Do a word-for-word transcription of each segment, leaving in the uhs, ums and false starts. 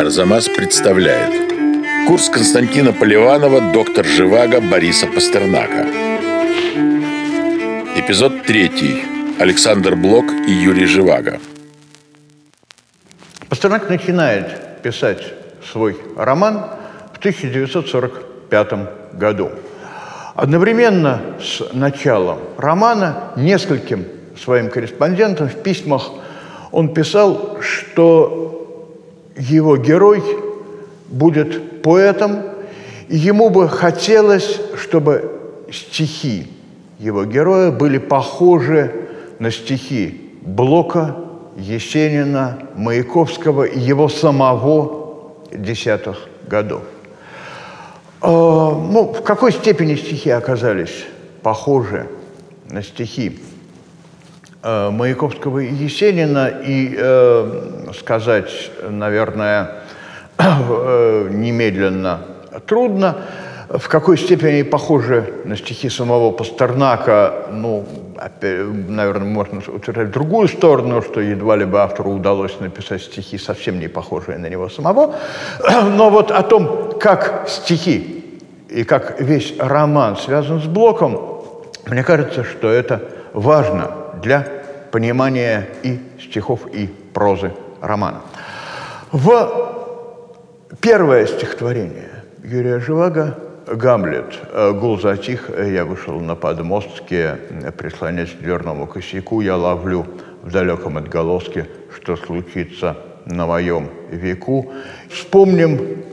Арзамас представляет курс Константина Поливанова «Доктор Живаго» Бориса Пастернака. Эпизод третий. Александр Блок и Юрий Живаго. Пастернак начинает писать свой роман в тысяча девятьсот сорок пятом году. Одновременно с началом романа нескольким своим корреспондентам в письмах он писал, что его герой будет поэтом, и ему бы хотелось, чтобы стихи его героя были похожи на стихи Блока, Есенина, Маяковского и его самого десятых годов. Ну, в какой степени стихи оказались похожи на стихи Маяковского и Есенина, и э, сказать, наверное, немедленно трудно. В какой степени они похожи на стихи самого Пастернака, ну, опять, наверное, можно утверждать в другую сторону, что едва ли бы автору удалось написать стихи, совсем не похожие на него самого. Но вот о том, как стихи и как весь роман связан с Блоком, мне кажется, что это важно для понимания и стихов, и прозы романа. В первое стихотворение Юрия Живаго «Гамлет». Гул затих, я вышел на подмостке, прислонясь к дверному косяку, я ловлю в далеком отголоске, что случится на моем веку. Вспомним,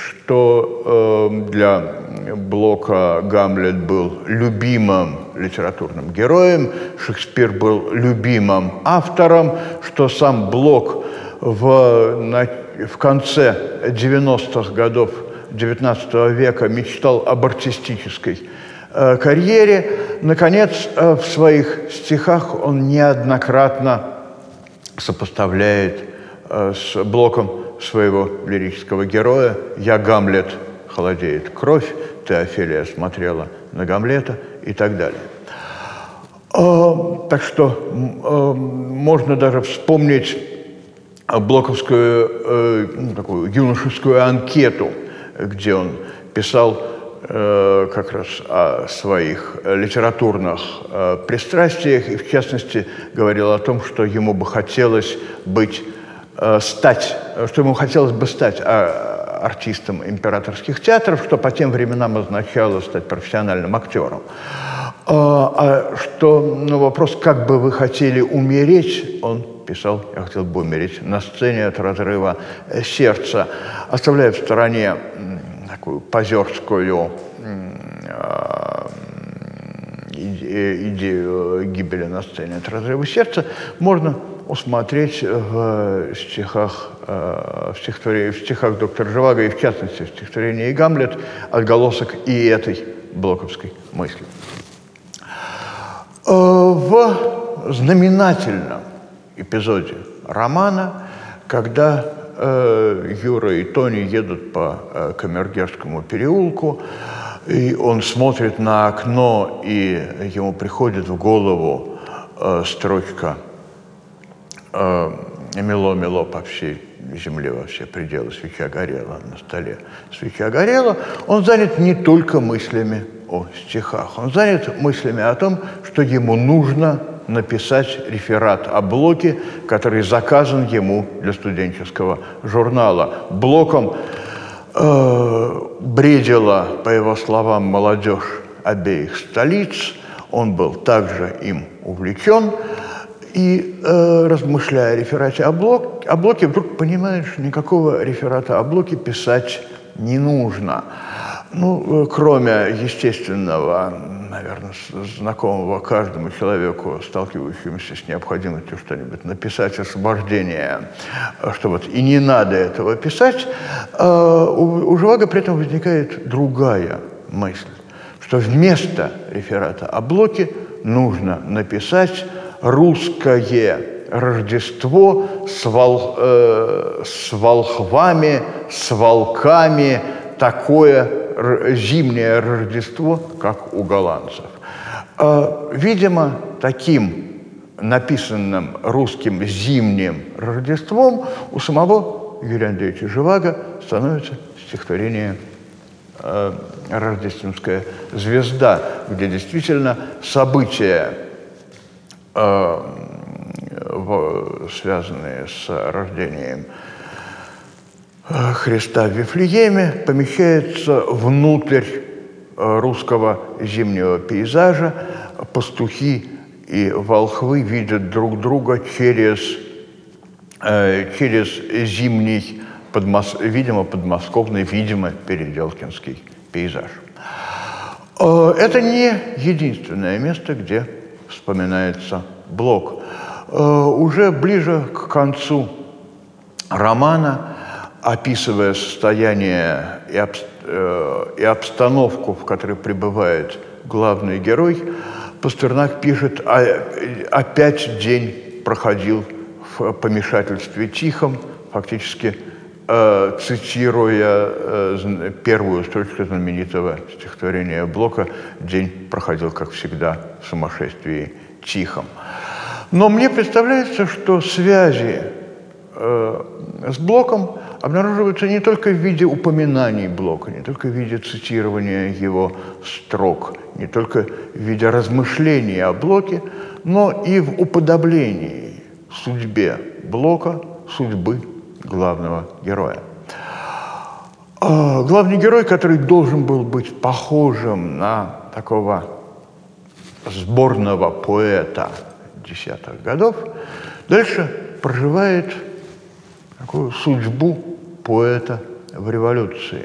что э, для Блока Гамлет был любимым литературным героем, Шекспир был любимым автором, что сам Блок в, на, в конце девяностых годов девятнадцатого века мечтал об артистической э, карьере. Наконец, э, в своих стихах он неоднократно сопоставляет э, с Блоком своего лирического героя. «Я Гамлет, холодеет кровь», «Ты, Офелия, смотрела на Гамлета» и так далее. Э, так что э, можно даже вспомнить блоковскую э, ну, такую юношескую анкету, где он писал э, как раз о своих литературных э, пристрастиях и, в частности, говорил о том, что ему бы хотелось быть, э, стать, что ему хотелось бы стать а, артистом императорских театров, что по тем временам означало стать профессиональным актером. А, а что, ну, вопрос, как бы вы хотели умереть, он писал, я хотел бы умереть на сцене от разрыва сердца, оставляя в стороне такую позерскую идею гибели на сцене от разрыва сердца, можно усмотреть в стихах, в стихотворении, в стихах доктора Живаго, и в частности в стихотворении «Гамлет» отголосок и этой блоковской мысли. В знаменательном эпизоде романа, когда э, Юра и Тони едут по э, Камергерскому переулку, и он смотрит на окно, и ему приходит в голову э, строчка э, «Мело-мело по всей земле, во все пределы, свеча горела на столе, свеча горела», он занят не только мыслями о стихах, он занят мыслями о том, что ему нужно написать реферат о Блоке, который заказан ему для студенческого журнала. Блоком э, бредила, по его словам, молодежь обеих столиц. Он был также им увлечен. И, э, размышляя о реферате о, Блок, о Блоке, вдруг понимает, что никакого реферата о Блоке писать не нужно. Ну, кроме естественного, наверное, знакомого каждому человеку, сталкивающемуся с необходимостью что-нибудь написать, освобождение, что вот и не надо этого писать, у Живаго при этом возникает другая мысль, что вместо реферата о Блоке нужно написать русское Рождество с, вол, э, с волхвами, с волками, такое зимнее Рождество, как у голландцев. Видимо, таким написанным русским зимним Рождеством у самого Юрия Андреевича Живаго становится стихотворение э, «Рождественская звезда», где действительно события, э, в, связанные с рождением Христа в Вифлееме, помещаются внутрь русского зимнего пейзажа. Пастухи и волхвы видят друг друга через, э, через зимний, подмос... видимо, подмосковный, видимо, переделкинский пейзаж. Э, это не единственное место, где вспоминается Блок. Э, уже ближе к концу романа, описывая состояние и, об, э, и обстановку, в которой пребывает главный герой, Пастернак пишет: а, «Опять день проходил в помешательстве тихом», фактически э, цитируя э, первую строчку знаменитого стихотворения Блока: «День проходил, как всегда, в сумасшествии тихом». Но мне представляется, что связи э, с Блоком обнаруживаются не только в виде упоминаний Блока, не только в виде цитирования его строк, не только в виде размышлений о Блоке, но и в уподоблении судьбе Блока судьбы главного героя. Главный герой, который должен был быть похожим на такого сборного поэта десятых годов, дальше проживает такую судьбу поэта в революции.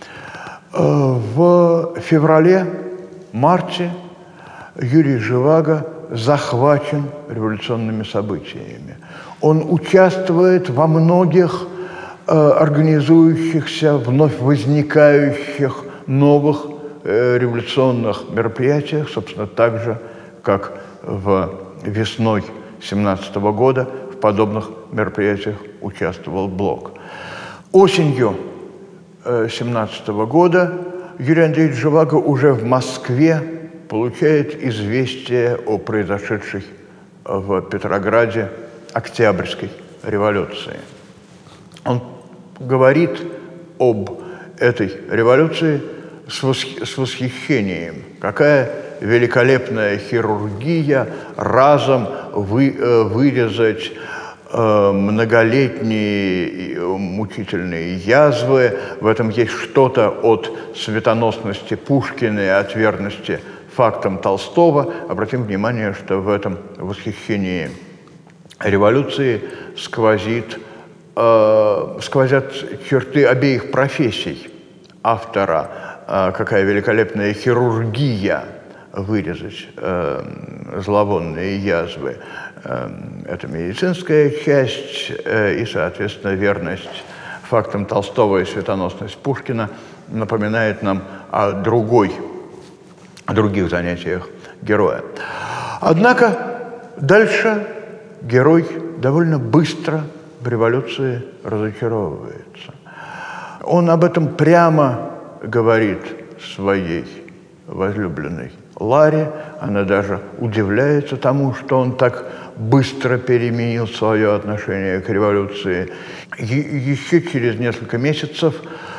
В феврале-марте Юрий Живаго захвачен революционными событиями. Он участвует во многих организующихся, вновь возникающих новых революционных мероприятиях, собственно, так же, как в весной семнадцатого года в подобных мероприятиях участвовал Блок. Осенью семнадцатого года Юрий Андреевич Живаго уже в Москве получает известие о произошедшей в Петрограде Октябрьской революции. Он говорит об этой революции с восхищением. Какая великолепная хирургия разом вы, вырезать э, многолетние мучительные язвы. В этом есть что-то от светоносности Пушкина и от верности фактам Толстого. Обратим внимание, что в этом восхищении революции сквозит, э, сквозят черты обеих профессий автора. Э, какая великолепная хирургия вырезать э, зловонные язвы. Э, это медицинская часть э, и, соответственно, верность фактам Толстого и светоносность Пушкина напоминает нам о другой, о других занятиях героя. Однако дальше герой довольно быстро в революции разочаровывается. Он об этом прямо говорит своей возлюбленной Ларе. Она даже удивляется тому, что он так быстро переменил свое отношение к революции. Е- еще через несколько месяцев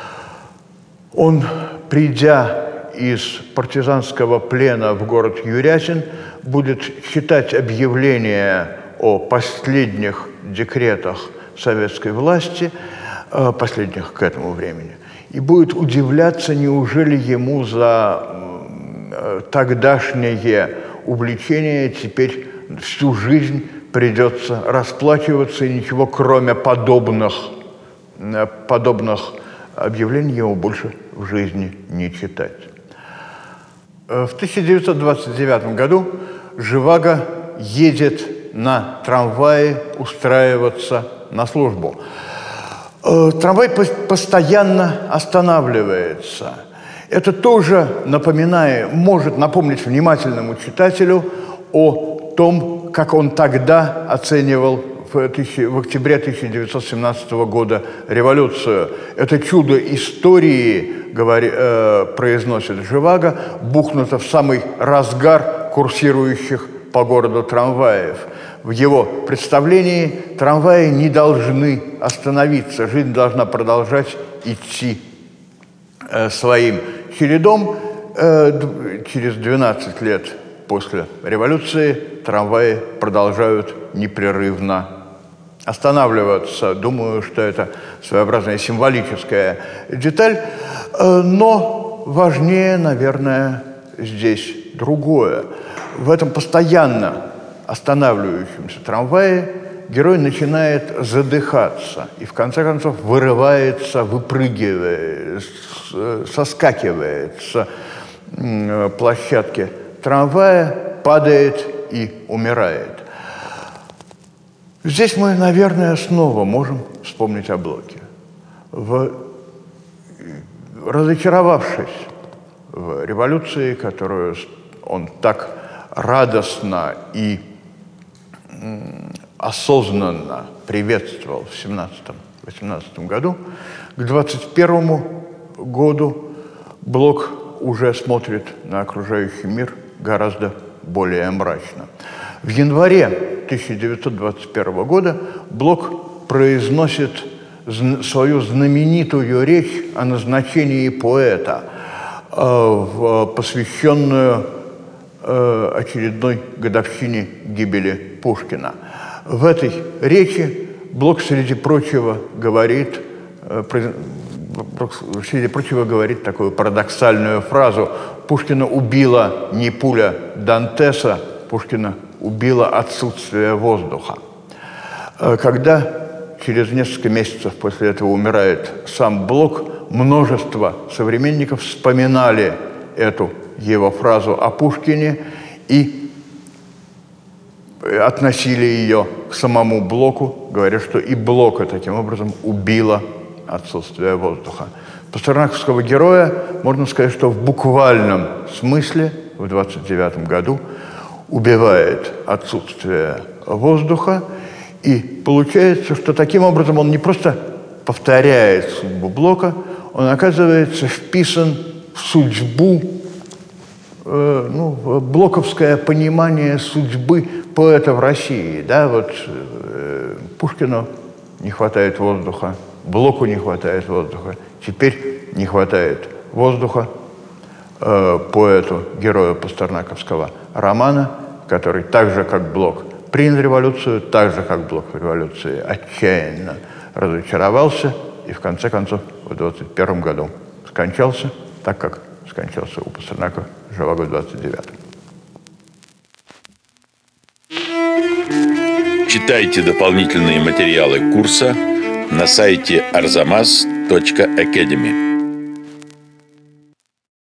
он, придя из партизанского плена в город Юрятин, будет читать объявление о последних декретах советской власти, последних к этому времени, и будет удивляться, неужели ему за тогдашнее увлечение теперь всю жизнь придется расплачиваться, и ничего кроме подобных, подобных объявлений ему больше в жизни не читать. В тысяча девятьсот двадцать девятом году Живаго едет на трамвае устраиваться на службу. Трамвай постоянно останавливается. Это тоже напоминает, может напомнить внимательному читателю о том, как он тогда оценивал в, тысячи, в октябре тысяча девятьсот семнадцатого года революцию. Это чудо истории, говори, э, произносит Живаго, бухнуто в самый разгар курсирующих по городу трамваев. В его представлении трамваи не должны остановиться, жизнь должна продолжать идти э, своим чередом. Э, через двенадцать лет после революции трамваи продолжают непрерывно останавливаться. Думаю, что это своеобразная символическая деталь, э, но важнее, наверное, здесь другое. В этом постоянно останавливающемся трамвае герой начинает задыхаться и, в конце концов, вырывается, выпрыгивает, соскакивает с площадки трамвая, падает и умирает. Здесь мы, наверное, снова можем вспомнить о Блоке. В... Разочаровавшись в революции, которую он так радостно и осознанно приветствовал в семнадцатом-восемнадцатом году, к двадцать первому году Блок уже смотрит на окружающий мир гораздо более мрачно. В январе тысяча девятьсот двадцать первого года Блок произносит свою знаменитую речь о назначении поэта, посвященную очередной годовщине гибели Пушкина. В этой речи Блок, среди прочего, говорит, среди прочего, говорит такую парадоксальную фразу: «Пушкина убила не пуля Дантеса, Пушкина убило отсутствие воздуха». Когда через несколько месяцев после этого умирает сам Блок, множество современников вспоминали эту его фразу о Пушкине и относили ее к самому Блоку, говоря, что и Блока таким образом убило отсутствие воздуха. Пастернаковского героя, можно сказать, что в буквальном смысле в двадцать девятом году убивает отсутствие воздуха, и получается, что таким образом он не просто повторяет судьбу Блока, он оказывается вписан в судьбу, э, ну, в блоковское понимание судьбы поэта в России. Да, вот э, Пушкину не хватает воздуха, Блоку не хватает воздуха, теперь не хватает воздуха э, поэту, герою пастернаковского романа, который так же, как Блок, принял революцию, так же, как Блок в революции, отчаянно разочаровался и, в конце концов, в двадцать первом году скончался, так как скончался у Пастернака Живаго в двадцать девятом. Читайте дополнительные материалы курса на сайте арзамас точка академи.